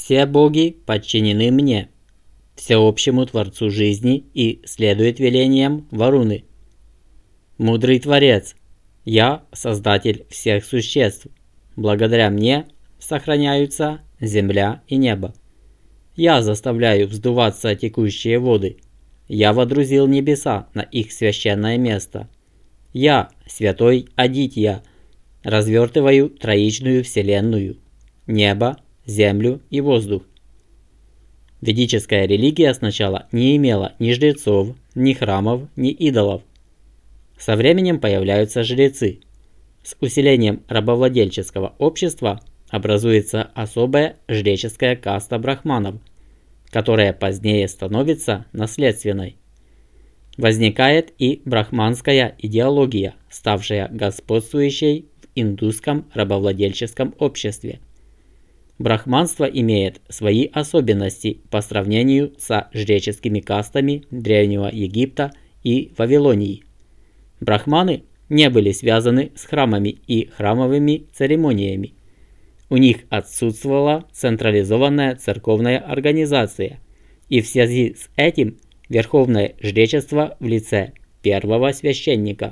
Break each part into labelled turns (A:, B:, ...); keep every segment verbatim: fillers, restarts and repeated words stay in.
A: Все боги подчинены мне, всеобщему Творцу жизни, и следуют велениям Варуны. Мудрый Творец, я создатель всех существ. Благодаря мне сохраняются земля и небо. Я заставляю вздуваться текущие воды. Я водрузил небеса на их священное место. Я, святой Адитья, развертываю троичную вселенную, небо, землю и воздух. Ведическая религия сначала не имела ни жрецов, ни храмов, ни идолов. Со временем появляются жрецы. С усилением рабовладельческого общества образуется особая жреческая каста брахманов, которая позднее становится наследственной. Возникает и брахманская идеология, ставшая господствующей в индусском рабовладельческом обществе. Брахманство имеет свои особенности по сравнению со жреческими кастами Древнего Египта и Вавилонии. Брахманы не были связаны с храмами и храмовыми церемониями. У них отсутствовала централизованная церковная организация, и в связи с этим верховное жречество в лице первого священника.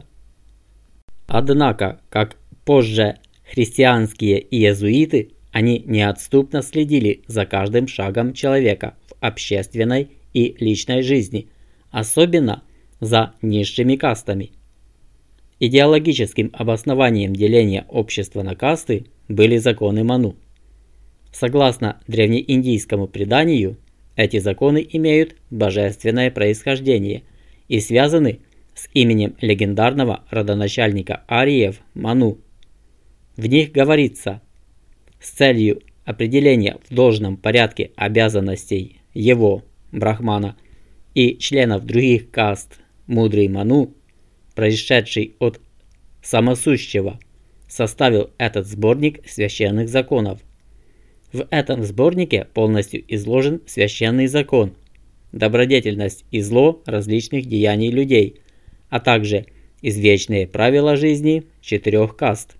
A: Однако, как позже христианские иезуиты, они неотступно следили за каждым шагом человека в общественной и личной жизни, особенно за низшими кастами. Идеологическим обоснованием деления общества на касты были законы Ману. Согласно древнеиндийскому преданию, эти законы имеют божественное происхождение и связаны с именем легендарного родоначальника ариев Ману. В них говорится: с целью определения в должном порядке обязанностей его, Брахмана, и членов других каст, мудрый Ману, происшедший от самосущего, составил этот сборник священных законов. В этом сборнике полностью изложен священный закон, добродетельность и зло различных деяний людей, а также извечные правила жизни четырех каст.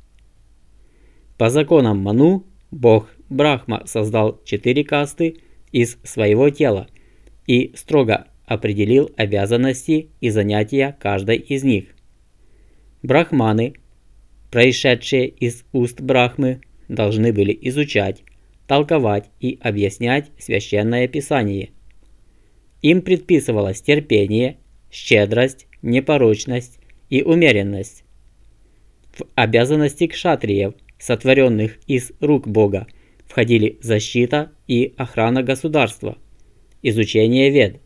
A: По законам Ману, бог Брахма создал четыре касты из своего тела и строго определил обязанности и занятия каждой из них. Брахманы, происшедшие из уст Брахмы, должны были изучать, толковать и объяснять священное писание. Им предписывалось терпение, щедрость, непорочность и умеренность. В обязанности кшатриев, сотворенных из рук Бога, входили защита и охрана государства, изучение вед.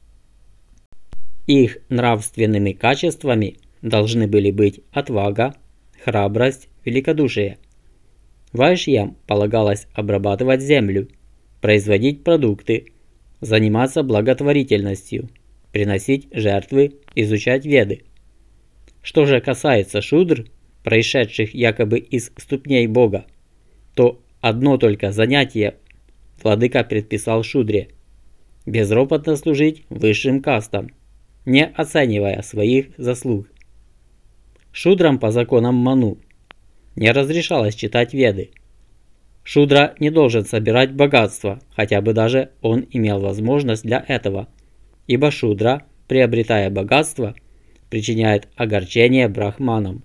A: Их нравственными качествами должны были быть отвага, храбрость, великодушие. Вайшьям полагалось обрабатывать землю, производить продукты, заниматься благотворительностью, приносить жертвы, изучать веды. Что же касается шудр, происшедших якобы из ступней Бога, то одно только занятие владыка предписал шудре – безропотно служить высшим кастам, не оценивая своих заслуг. Шудрам по законам Ману не разрешалось читать веды. Шудра не должен собирать богатство, хотя бы даже он имел возможность для этого, ибо шудра, приобретая богатство, причиняет огорчение брахманам.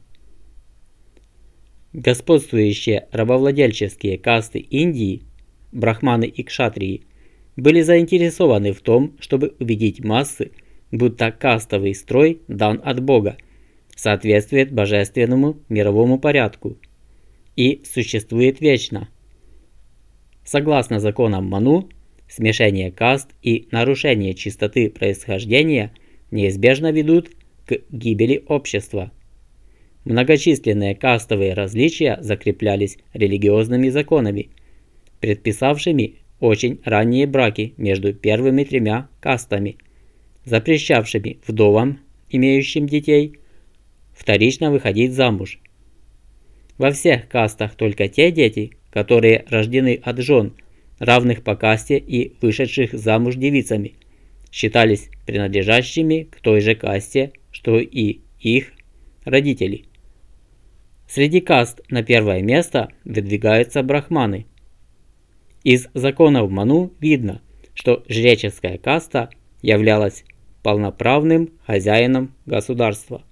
A: Господствующие рабовладельческие касты Индии, брахманы и кшатрии, были заинтересованы в том, чтобы убедить массы, будто кастовый строй дан от Бога, соответствует божественному мировому порядку и существует вечно. Согласно законам Ману, смешение каст и нарушение чистоты происхождения неизбежно ведут к гибели общества. Многочисленные кастовые различия закреплялись религиозными законами, предписавшими очень ранние браки между первыми тремя кастами, запрещавшими вдовам, имеющим детей, вторично выходить замуж. Во всех кастах только те дети, которые рождены от жен, равных по касте и вышедших замуж девицами, считались принадлежащими к той же касте, что и их родители. Среди каст на первое место выдвигаются брахманы. Из законов Ману видно, что жреческая каста являлась полноправным хозяином государства.